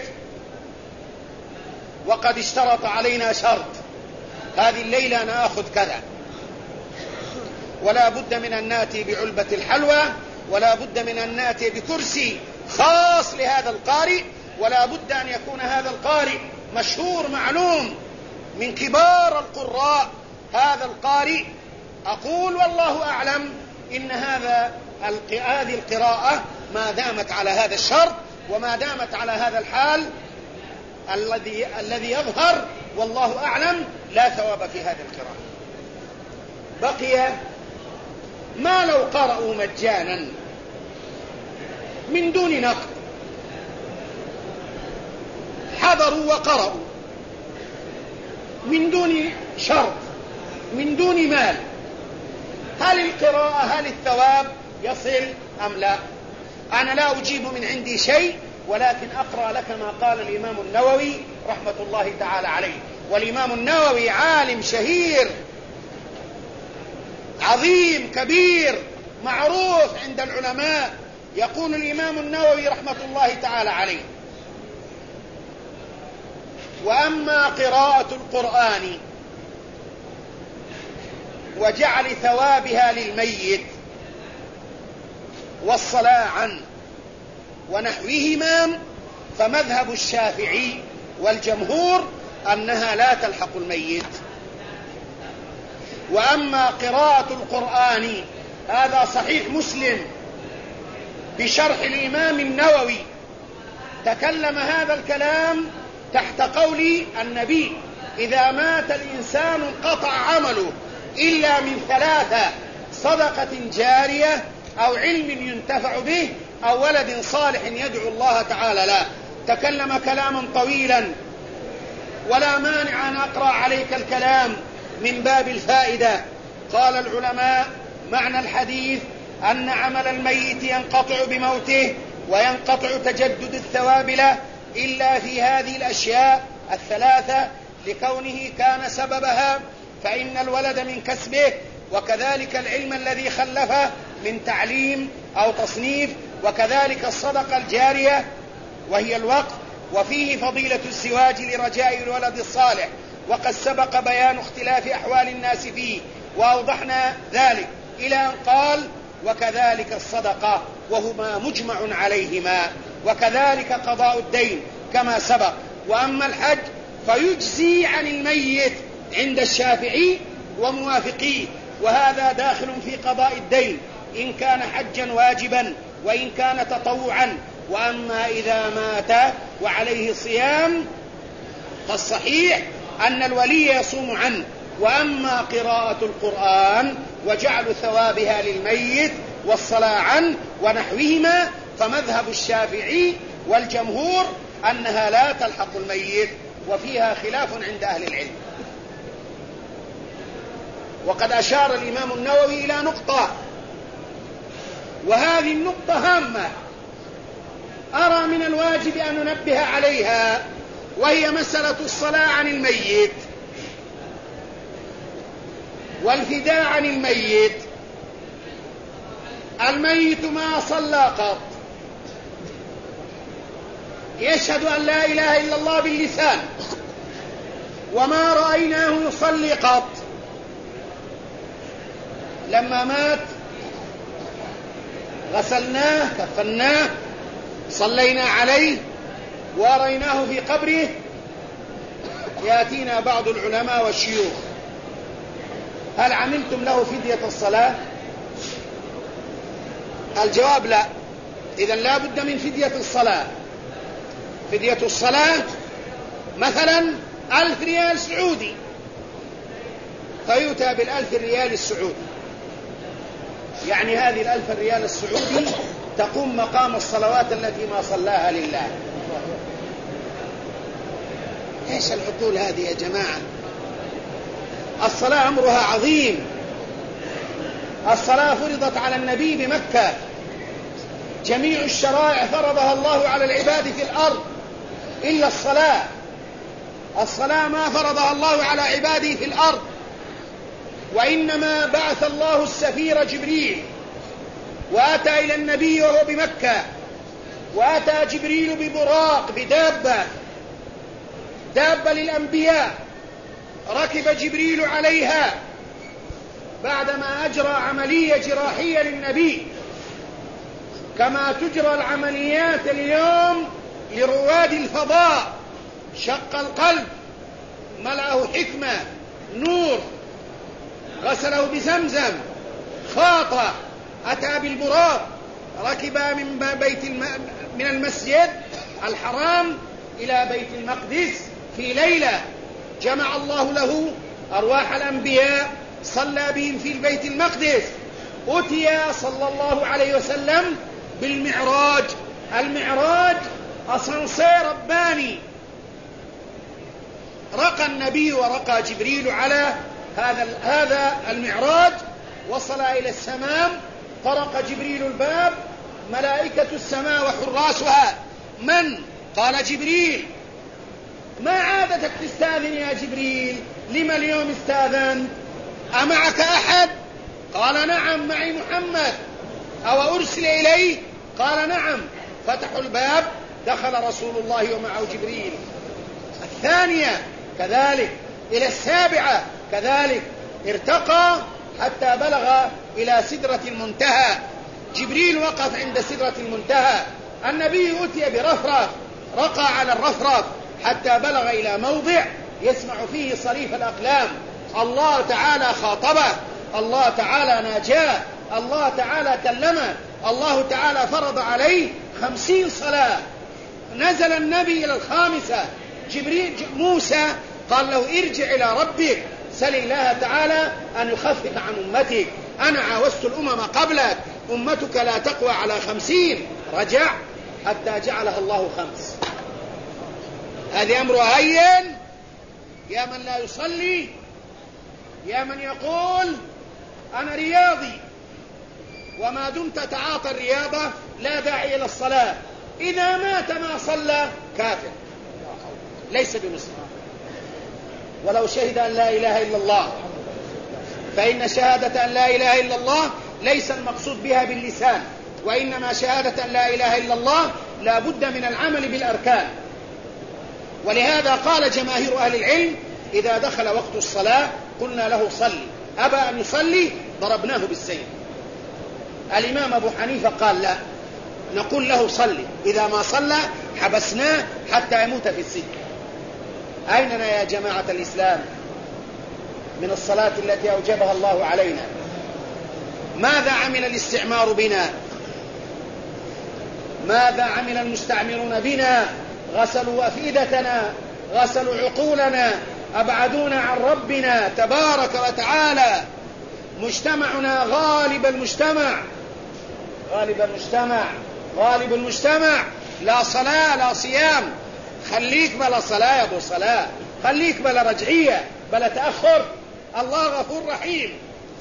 وقد اشترط علينا شرط: هذه الليلة نأخذ كذا، ولا بد من أن نأتي بعلبة الحلوى، ولا بد من أن نأتي بكرسي خاص لهذا القارئ، ولا بد أن يكون هذا القارئ مشهور معلوم من كبار القراء. هذا القارئ أقول والله أعلم إن هذه القراءة ما دامت على هذا الشرط وما دامت على هذا الحال الذي يظهر والله أعلم، لا ثواب في هذه القراءة. بقي ما لو قرأوا مجانا من دون نقد، حضروا وقرأوا من دون شرط، من دون مال، هل القراءة، هل الثواب يصل أم لا؟ أنا لا أجيب من عندي شيء، ولكن أقرأ لك ما قال الإمام النووي رحمة الله تعالى عليه. والإمام النووي عالم شهير عظيم كبير معروف عند العلماء. يقول الإمام النووي رحمة الله تعالى عليه: وأما قراءة القرآن وجعل ثوابها للميت والصلاة عنه ونحوهما، فمذهب الشافعي والجمهور أنها لا تلحق الميت. وأما قراءة القرآن، هذا صحيح مسلم بشرح الإمام النووي، تكلم هذا الكلام تحت قول النبي: إذا مات الإنسان انقطع عمله إلا من 3: صدقة جارية، أو علم ينتفع به، أو ولد صالح يدعو الله تعالى له. تكلم كلاما طويلا، ولا مانع أن أقرأ عليك الكلام من باب الفائدة. قال العلماء: معنى الحديث أن عمل الميت ينقطع بموته، وينقطع تجدد الثواب له إلا في هذه الأشياء 3: لكونه كان سببها، فإن الولد من كسبه، وكذلك العلم الذي خلفه من تعليم أو تصنيف، وكذلك الصدقة الجارية وهي الوقت، وفيه فضيلة الزواج لرجاء الولد الصالح، وقد سبق بيان اختلاف أحوال الناس فيه وأوضحنا ذلك إلى أن قال وكذلك الصدقة، وهما مجمع عليهما، وكذلك قضاء الدين كما سبق. وأما الحج فيجزي عن الميت عند الشافعي وموافقيه، وهذا داخل في قضاء الدين إن كان حجا واجبا وإن كان تطوعا. وأما إذا مات وعليه صيام فالصحيح أن الولي يصوم عنه. وأما قراءة القرآن وجعل ثوابها للميت والصلاة عنه ونحوهما فمذهب الشافعي والجمهور أنها لا تلحق الميت، وفيها خلاف عند أهل العلم. وقد أشار الإمام النووي إلى نقطة، وهذه النقطة هامة أرى من الواجب أن ننبه عليها، وهي مسألة الصلاة عن الميت والفداء عن الميت. الميت ما صلى قط، يشهد أن لا إله إلا الله باللسان وما رأيناه يصلي قط. لما مات غسلناه كفناه صلينا عليه ورأيناه في قبره. يأتينا بعض العلماء والشيوخ: هل عملتم له فدية الصلاة؟ الجواب لا. إذن لا بد من فدية الصلاة. فدية الصلاة مثلا 1000 ريال سعودي، فيؤتى بال1000 ريال السعودي، يعني هذه 1000 ريال السعودي تقوم مقام الصلوات التي ما صلاها لله. ايش العقول هذه يا جماعة؟ الصلاة أمرها عظيم. الصلاة فرضت على النبي بمكة، جميع الشرائع فرضها الله على العباد في الأرض إلا الصلاة. الصلاة ما فرضها الله على عباده في الأرض، وإنما بعث الله السفير جبريل وأتى إلى النبي وهو بمكة، وأتى جبريل ببراق بدابة للأنبياء، ركب جبريل عليها بعدما أجرى عملية جراحية للنبي كما تجرى العمليات اليوم لرواد الفضاء. شق القلب، ملأه حكمة نور، غسله بزمزم، خاط، أتى بالبراق، ركب من المسجد الحرام إلى بيت المقدس في ليلة، جمع الله له أرواح الأنبياء، صلى بهم في البيت المقدس. أتي صلى الله عليه وسلم بالمعراج. المعراج أسانسير رباني، رقى النبي ورقى جبريل على هذا المعراج، وصل إلى السماء، طرق جبريل الباب، ملائكة السماء وحراسها من؟ قال جبريل. ما عادتك تستاذن يا جبريل؟ لما اليوم استاذنت؟ أمعك أحد؟ قال نعم معي محمد. أو أرسل إليه؟ قال نعم. فتحوا الباب، دخل رسول الله ومعه جبريل. الثانية كذلك، إلى السابعة كذلك، ارتقى حتى بلغ إلى سدرة المنتهى. جبريل وقف عند سدرة المنتهى، النبي أتي برفرف، رقى على الرفرف حتى بلغ إلى موضع يسمع فيه صريف الأقلام. الله تعالى خاطبه، الله تعالى ناجاه، الله تعالى كلمه، الله تعالى فرض عليه 50 صلاة. نزل النبي إلى الخامسة، موسى قال له ارجع إلى ربك، سل الله تعالى أن يخفف عن أمتك، أنا عاوزت الأمم قبلك، أمتك لا تقوى على 50. رجع حتى جعلها الله 5. هذه أمر هين. يا من لا يصلي، يا من يقول أنا رياضي، وما دمت تعاطى الرياضة لا داعي إلى الصلاة، إذا مات ما صلى كافر ليس بمسلم، ولو شهد أن لا إله إلا الله، فإن شهادة أن لا إله إلا الله ليس المقصود بها باللسان، وإنما شهادة أن لا إله إلا الله لا بد من العمل بالأركان. ولهذا قال جماهير أهل العلم إذا دخل وقت الصلاة قلنا له صلي، أبى أن يصلي ضربناه بالسيف. الإمام أبو حنيفة قال لا، نقول له صلي، إذا ما صلى حبسناه حتى يموت في السجن. أيننا يا جماعة الإسلام من الصلاة التي أوجبها الله علينا؟ ماذا عمل الاستعمار بنا؟ ماذا عمل المستعمرون بنا؟ غسلوا أفئدتنا، غسلوا عقولنا، أبعدونا عن ربنا تبارك وتعالى. مجتمعنا غالب المجتمع لا صلاة لا صيام. خليك بلا صلاة يا أبو صلاة، خليك بلا رجعية بلا تأخر، الله غفور رحيم.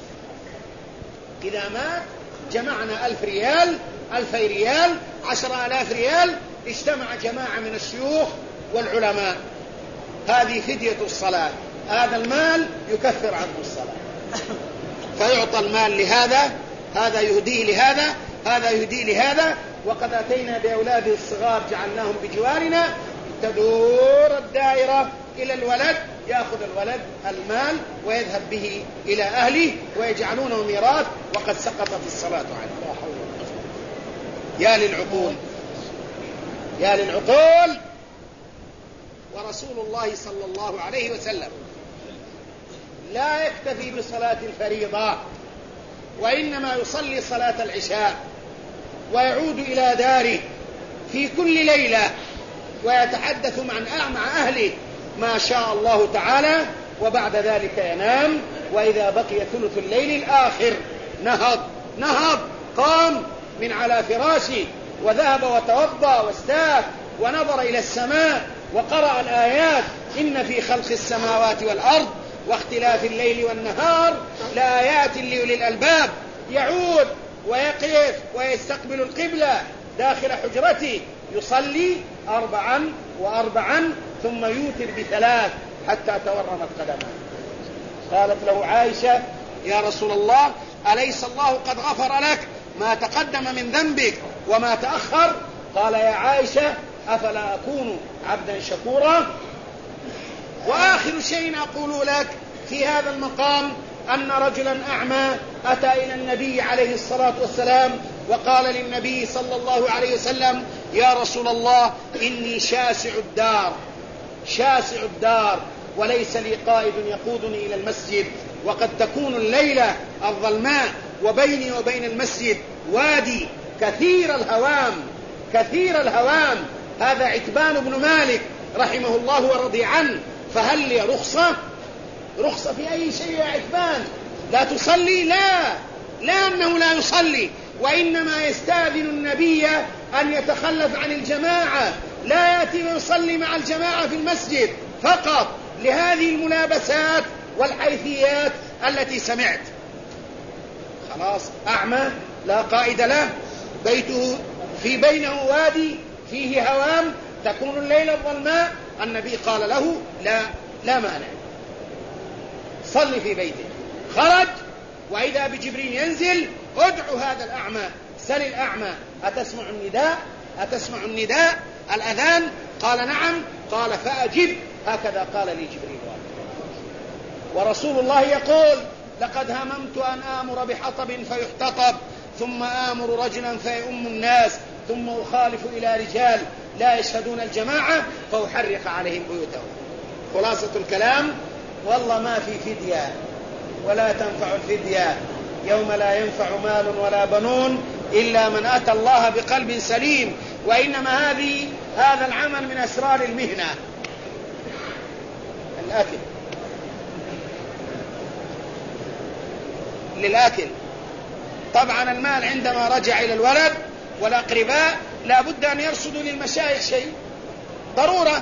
إذا مات جمعنا 1000 ريال، 2000 ريال، 10,000 ريال، اجتمع جماعة من الشيوخ والعلماء، هذه فدية الصلاة، هذا المال يكفر عنه الصلاة. فيعطى المال لهذا، هذا يهديه لهذا، هذا يهديه لهذا. وقد أتينا بأولاده الصغار جعلناهم بجوارنا، تدور الدائرة إلى الولد، يأخذ الولد المال ويذهب به إلى أهله ويجعلونه ميراث وقد سقطت الصلاة عنه. يا للعقول، يا للعقول. ورسول الله صلى الله عليه وسلم لا يكتفي بصلاة الفريضة، وإنما يصلي صلاة العشاء ويعود إلى داره في كل ليلة ويتحدث مع أهله ما شاء الله تعالى، وبعد ذلك ينام. وإذا بقي ثلث الليل الآخر نهض قام من على فراشه وذهب وتوضأ واستاك ونظر إلى السماء وقرأ الآيات: إن في خلق السماوات والأرض واختلاف الليل والنهار لآيات لأولي الألباب. يعود ويقف ويستقبل القبلة داخل حجرته، يصلي 4 و4 ثم يوتر ب3 حتى تورمت قدمه. قالت له عائشة: يا رسول الله، أليس الله قد غفر لك ما تقدم من ذنبك وما تأخر؟ قال: يا عائشة، أفلا أكون عبدا شكورا؟ وآخر شيء أقول لك في هذا المقام أن رجلا أعمى أتى إلى النبي عليه الصلاة والسلام وقال للنبي صلى الله عليه وسلم: يا رسول الله، إني شاسع الدار وليس لي قائد يقودني إلى المسجد، وقد تكون الليلة الظلماء وبيني وبين المسجد وادي كثير الهوام. هذا عتبان بن مالك رحمه الله ورضي عنه، فهل لي رخصة في أي شيء يا عتبان؟ لا تصلي؟ لا أنه لا يصلي، وإنما يستأذن النبي أن يتخلف عن الجماعة، لا يأتي ويصلي مع الجماعة في المسجد فقط لهذه الملابسات والحيثيات التي سمعت. خلاص، أعمى لا قائد له، بيته في بينه وادي فيه هوام، تكون الليلة الظلماء. النبي قال له: لا مانع، صل في بيته. خرج وإذا بجبريل ينزل: ادعو هذا الأعمى، سل الأعمى: أتسمع النداء الأذان؟ قال: نعم. قال: فأجب. هكذا قال لي جبريل. ورسول الله يقول: لقد هممت أن آمر بحطب فيحتطب، ثم آمر رجلا فيؤم الناس، ثم أخالف إلى رجال لا يشهدون الجماعة فأحرق عليهم بيوتهم. خلاصة الكلام: والله ما في فدية ولا تنفع الفدية يوم لا ينفع مال ولا بنون إلا من أتى الله بقلب سليم. وإنما هذا العمل من أسرار المهنة. الأكل للأكل. طبعا المال عندما رجع إلى الولد والأقرباء لا بد أن يرصدوا للمشايخ شيء ضرورة.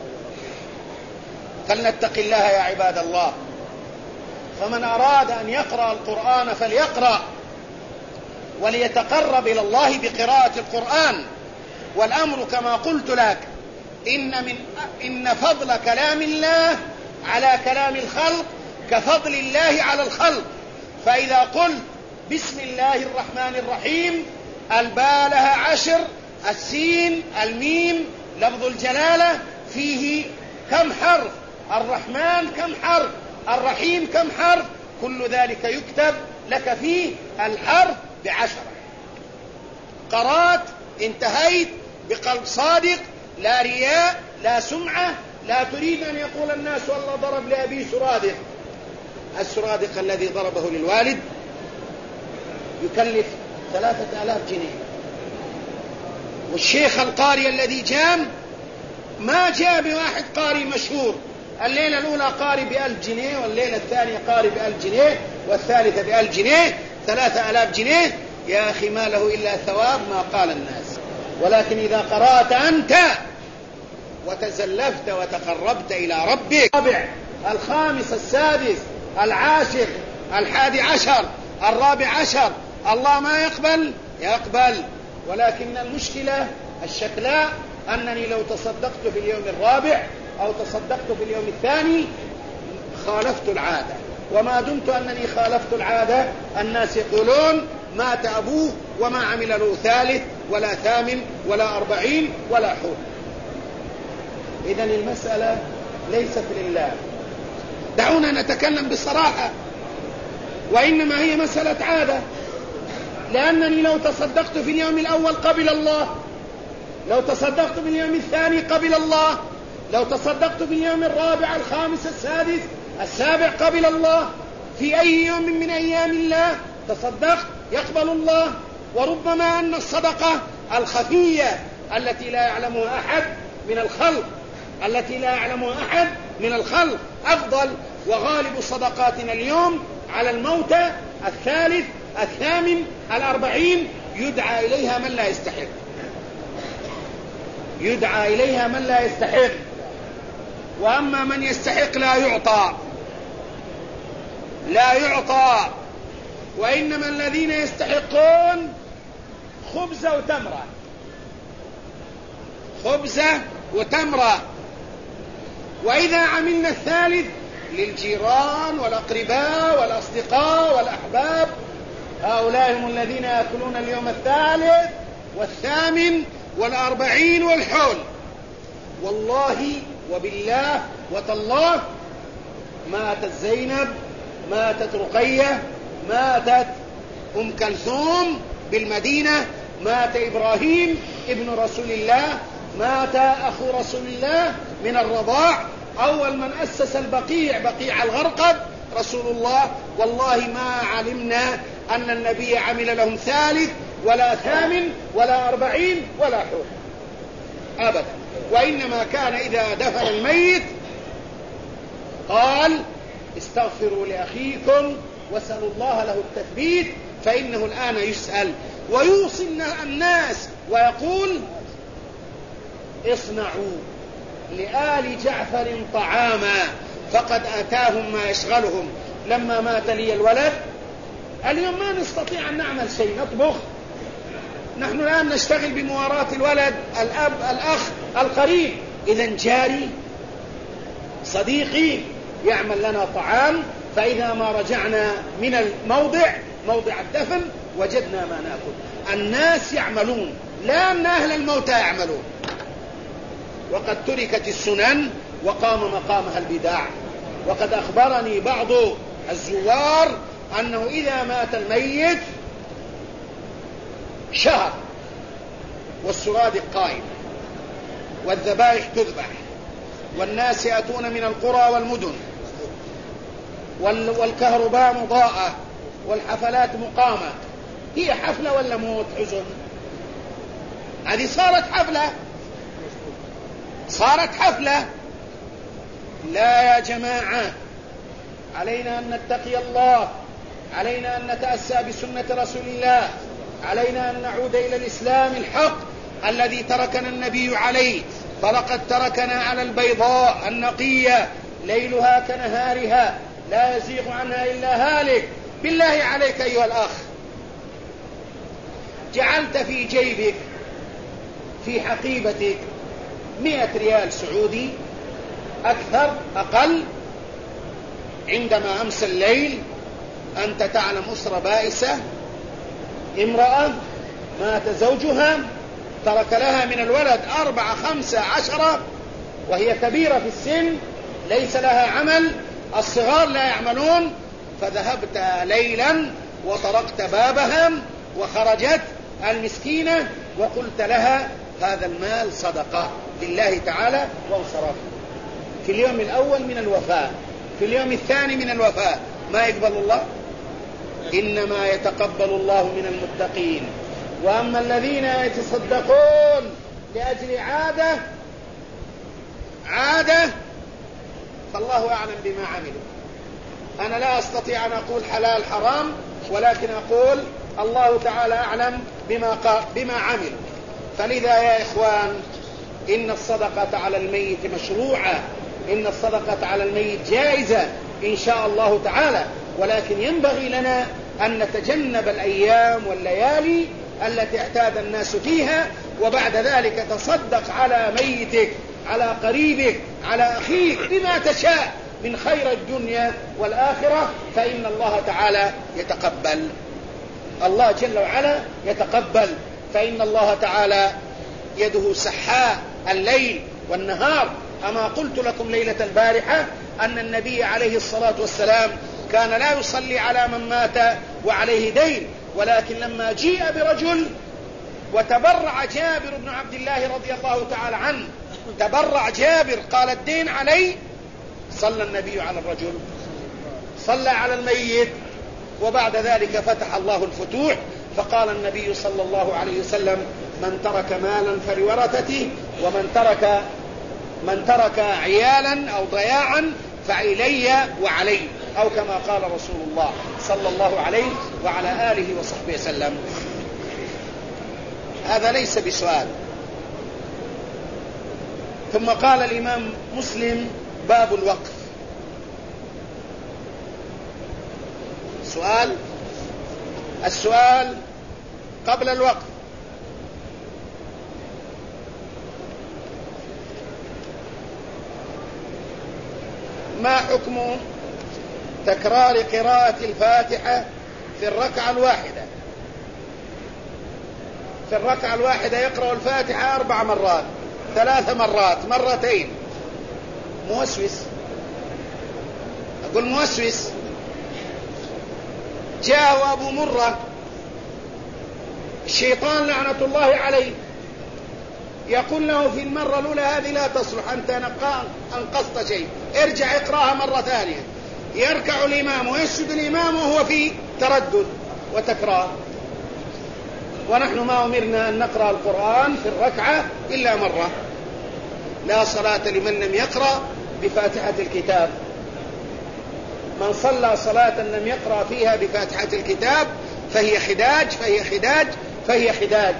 فلنتق الله يا عباد الله. فمن أراد أن يقرأ القرآن فليقرأ، وليتقرب إلى الله بقراءة القرآن. والأمر كما قلت لك، إن فضل كلام الله على كلام الخلق كفضل الله على الخلق. فإذا قلت بسم الله الرحمن الرحيم الباء لها 10 السين الميم لفظ الجلالة فيه كم حرف؟ الرحمن كم حرف؟ الرحيم كم حرف؟ كل ذلك يكتب لك فيه الحرف ب10. قرأت انتهيت بقلب صادق، لا رياء لا سمعة، لا تريد أن يقول الناس والله ضرب لأبي سرادق. السرادق الذي ضربه للوالد يكلف 3000 جنيه، والشيخ القاري الذي جام ما جاء بواحد قاري مشهور، الليلة الأولى قاري ب1000 جنيه، والليلة الثانية قاري ب1000 جنيه، والثالثة ب1000 جنيه، 3000 جنيه. يا أخي ما له إلا ثواب ما قال الناس. ولكن إذا قرأت أنت وتزلفت وتقربت إلى ربك، الرابع الخامس السادس العاشر 11 14، الله ما يقبل؟ يقبل. ولكن المشكلة الشكلاء أنني لو تصدقت في اليوم الرابع أو تصدقت في اليوم الثاني خالفت العادة، وما دمت أنني خالفت العادة الناس يقولون مات أبوه وما عمل له ثالث ولا ثامن ولا 40 ولا حول. إذن المسألة ليست لله، دعونا نتكلم بصراحة، وإنما هي مسألة عادة. لأنني لو تصدقت في اليوم الأول قبل الله، لو تصدقت في اليوم الثاني قبل الله، لو تصدقت في اليوم الرابع الخامس السادس السابع قبل الله، في أي يوم من أيام الله تصدقت يقبل الله. وربما أن الصدقة الخفية التي لا يعلمها أحد من الخلق، التي لا يعلمها أحد من الخلق أفضل. وغالب صدقاتنا اليوم على الموتى الثالث الثامن 40 يدعى إليها من لا يستحق، يدعى إليها من لا يستحق، وأما من يستحق لا يعطى، لا يعطى. وإنما الذين يستحقون خبزة وتمرة، خبزة وتمرة. وإذا عملنا الثالث للجيران والأقرباء والأصدقاء والأحباب، هؤلاء هم الذين يأكلون اليوم الثالث والثامن 40 والحول. والله وبالله وتالله ماتت زينب، ماتت رقية، ماتت أم كلثوم بالمدينة، مات إبراهيم ابن رسول الله، مات أخو رسول الله من الرضاع. أول من أسس البقيع بقيع الغرقد رسول الله. والله ما علمنا أن النبي عمل لهم ثالث ولا ثامن ولا 40 ولا حول أبدا. وإنما كان إذا دفن الميت قال استغفروا لأخيكم واسألوا الله له التثبيت فإنه الآن يسأل. ويوصي الناس ويقول اصنعوا لآل جعفر طعاما فقد آتاهم ما يشغلهم. لما مات لي الولد اليوم ما نستطيع أن نعمل شيء، نطبخ. نحن الآن نشتغل بمواراة الولد، الأب، الأخ، القريب. إذن جاري صديقي يعمل لنا طعام، فإذا ما رجعنا من موضع الدفن وجدنا ما نأكل. الناس يعملون، لا أن أهل الموتى يعملون. وقد تركت السنن وقام مقامها البدع. وقد أخبرني بعض الزوار أنه إذا مات الميت شهر والسرادق قائم والذبائح تذبح والناس يأتون من القرى والمدن والكهرباء مضاءة والحفلات مقامة. هي حفلة ولا موت حزن؟ هذه صارت حفلة، صارت حفلة. لا يا جماعة، علينا أن نتقي الله، علينا أن نتأسى بسنة رسول الله، علينا أن نعود إلى الإسلام الحق الذي تركنا النبي عليه. فلقد تركنا على البيضاء النقية ليلها كنهارها لا يزيغ عنها إلا هالك. بالله عليك أيها الأخ، جعلت في جيبك في حقيبتك 100 ريال سعودي أكثر أقل، عندما أمس الليل أنت تعلم أسرة بائسة، امرأة مات زوجها ترك لها من الولد 4 5 10 وهي كبيرة في السن ليس لها عمل، الصغار لا يعملون، فذهبت ليلا وطرقت بابها وخرجت المسكينة وقلت لها هذا المال صدقة لله تعالى وانصرف. في اليوم الأول من الوفاة، في اليوم الثاني من الوفاة، ما يقبل الله؟ إنما يتقبل الله من المتقين. وأما الذين يتصدقون لأجل عادة فالله أعلم بما عملوا. أنا لا أستطيع أن أقول حلال حرام، ولكن أقول الله تعالى أعلم بما عملوا. فلذا يا إخوان، إن الصدقة على الميت مشروعة، إن الصدقة على الميت جائزة إن شاء الله تعالى، ولكن ينبغي لنا أن نتجنب الأيام والليالي التي اعتاد الناس فيها، وبعد ذلك تصدق على ميتك، على قريبك، على أخيك بما تشاء من خير الدنيا والآخرة، فإن الله تعالى يتقبل. الله جل وعلا يتقبل، فإن الله تعالى يده سحاء الليل والنهار. أما قلت لكم ليلة البارحة أن النبي عليه الصلاة والسلام كان لا يصلي على من مات وعليه دين، ولكن لما جيء برجل وتبرع جابر بن عبد الله رضي الله تعالى عنه، تبرع جابر قال الدين علي، صلى النبي على الرجل، صلى على الميت، وبعد ذلك فتح الله الفتوح، فقال النبي صلى الله عليه وسلم من ترك مالا فلورثته، ومن ترك عيالا أو ضياعا فإلي وعلي، أو كما قال رسول الله صلى الله عليه وعلى آله وصحبه وسلم. هذا ليس بسؤال. ثم قال الإمام مسلم باب الوقف. السؤال قبل الوقف: ما حكم تكرار قراءة الفاتحة في الركعة الواحدة؟ في الركعة الواحدة يقرأ الفاتحة 4 مرات، 3 مرات، مرتين. موسوس، أقول موسوس. جاء أبو مرة الشيطان لعنة الله عليه يقول له في المرة الأولى هذه لا تصلح، أنت أنقصت شيء، ارجع اقرأها مرة ثانية. يركع الإمام ويسجد الإمام وهو في تردد وتكرار. ونحن ما أمرنا أن نقرأ القرآن في الركعة إلا مرة. لا صلاة لمن لم يقرأ بفاتحة الكتاب. من صلى صلاة لم يقرأ فيها بفاتحة الكتاب فهي خداج.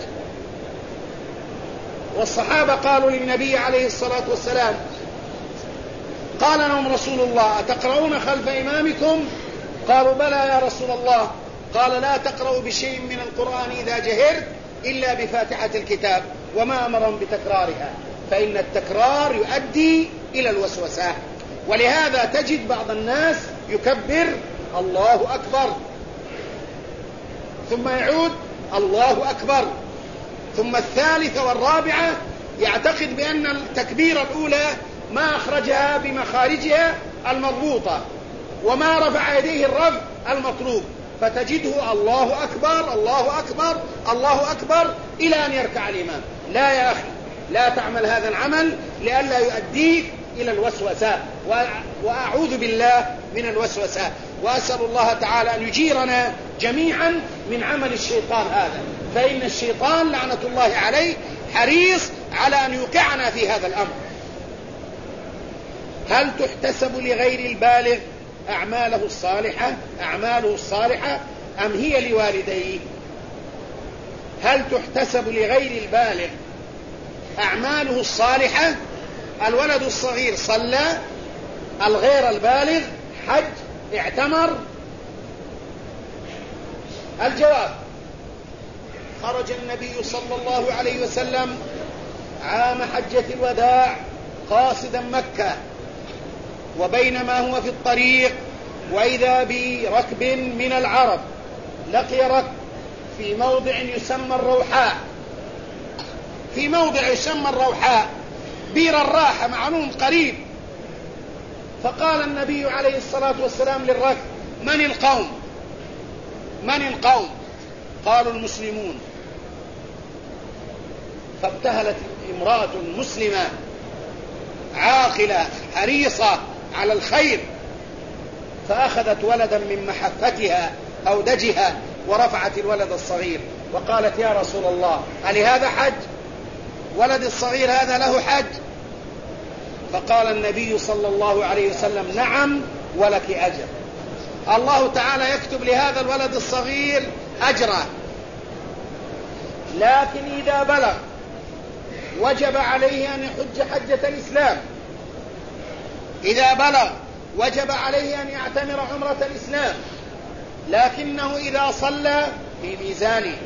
والصحابة قالوا للنبي عليه الصلاة والسلام، قال لهم رسول الله أتقرؤون خلف إمامكم؟ قالوا بلى يا رسول الله. قال لا تقرأوا بشيء من القرآن إذا جهرت إلا بفاتحة الكتاب، وما أمرهم بتكرارها، فإن التكرار يؤدي إلى الوسوسة. ولهذا تجد بعض الناس يكبر الله أكبر ثم يعود الله أكبر، ثم الثالثة والرابعة يعتقد بأن التكبيرة الأولى ما أخرجها بمخارجها المضبوطة وما رفع يديه الرفع المطلوب، فتجده الله أكبر الله أكبر الله أكبر إلى أن يركع الإمام. لا يا أخي، لا تعمل هذا العمل لئلا يؤديك إلى الوسوسة، وأعوذ بالله من الوسوسة، وأسأل الله تعالى أن يجيرنا جميعا من عمل الشيطان هذا، فإن الشيطان لعنة الله عليه حريص على أن يوقعنا في هذا الأمر. هل تحتسب لغير البالغ أعماله الصالحة أم هي لوالديه؟ هل تحتسب لغير البالغ أعماله الصالحة؟ الولد الصغير صلى، الغير البالغ حج، اعتمر. الجواب: خرج النبي صلى الله عليه وسلم عام حجة الوداع قاصدا مكة، وبينما هو في الطريق وإذا بركب من العرب، لقي ركب في موضع يسمى الروحاء، في موضع يسمى الروحاء، بير الراحة معلوم قريب. فقال النبي عليه الصلاة والسلام للركب: من القوم؟ من القوم؟ قالوا: المسلمون. فابتهلت امرأة مسلمة عاقلة حريصة على الخير، فأخذت ولدا من محفتها أو دجها ورفعت الولد الصغير وقالت: يا رسول الله، هل هذا حج؟ ولد الصغير هذا له حج؟ فقال النبي صلى الله عليه وسلم: نعم، ولك أجر. الله تعالى يكتب لهذا الولد الصغير أجره، لكن إذا بلغ وجب عليه أن يحج حجة الإسلام. إذا بلغ وجب عليه أن يعتمر عمرة الإسلام، لكنه إذا صلى في ميزانه،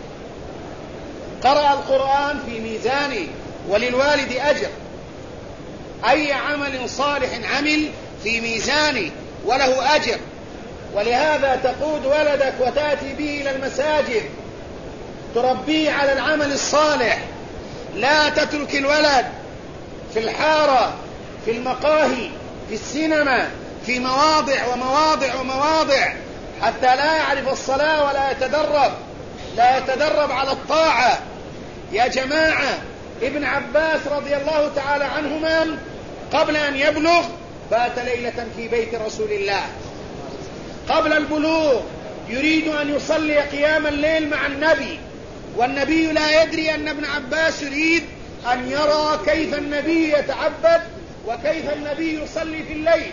قرأ القرآن في ميزانه، وللوالد أجر. أي عمل صالح عمل في ميزانه وله أجر. ولهذا تقود ولدك وتأتي به إلى المساجد، تربيه على العمل الصالح. لا تترك الولد في الحارة، في المقاهي، في السينما، في مواضع ومواضع ومواضع، حتى لا يعرف الصلاة ولا يتدرب على الطاعة. يا جماعة، ابن عباس رضي الله تعالى عنهما قبل أن يبلغ بات ليلة في بيت رسول الله. قبل البلوغ يريد أن يصلي قيام الليل مع النبي، والنبي لا يدري أن ابن عباس يريد أن يرى كيف النبي يتعبد وكيف النبي يصلي في الليل.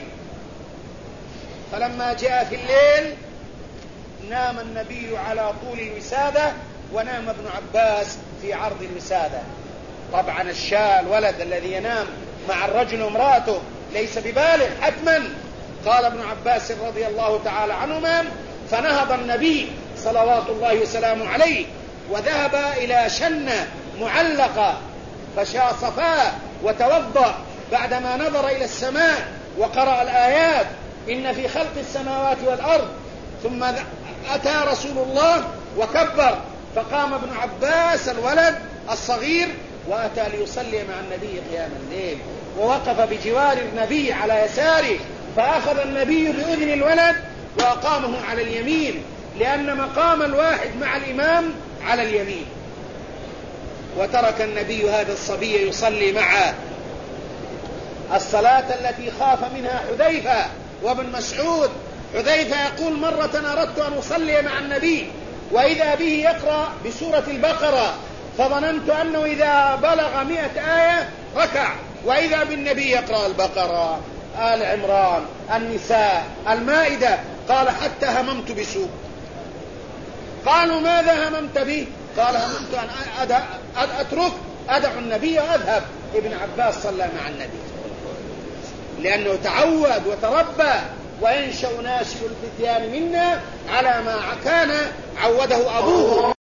فلما جاء في الليل نام النبي على طول الوسادة، ونام ابن عباس في عرض الوسادة. طبعا الولد الذي ينام مع الرجل وامرأته ليس ببالغ حتما. قال ابن عباس رضي الله تعالى عنهما: فنهض النبي صلوات الله وسلامه عليه وذهب إلى شنة معلقة فشاصفاه وتوضأ بعدما نظر إلى السماء وقرأ الآيات: إن في خلق السماوات والأرض. ثم أتى رسول الله وكبر، فقام ابن عباس الولد الصغير وأتى ليصلي مع النبي قيام الليل، ووقف بجوار النبي على يساره، فأخذ النبي بأذن الولد وأقامه على اليمين، لأن مقام الواحد مع الإمام على اليمين. وترك النبي هذا الصبي يصلي معه الصلاة التي خاف منها حذيفة وابن مسعود. حذيفة يقول: مرة أردت أن أصلي مع النبي وإذا به يقرأ بسورة البقرة، فظننت أنه إذا بلغ 100 آية ركع، وإذا بالنبي يقرأ البقرة، آل عمران، النساء، المائدة. قال: حتى هممت بسوء. قالوا: ماذا هممت به؟ قال: هممت أن أدعو النبي وأذهب. ابن عباس صلى مع النبي لأنه تعود وتربى، وينشأ ناشئ الفتيان منا على ما كان عوده أبوه.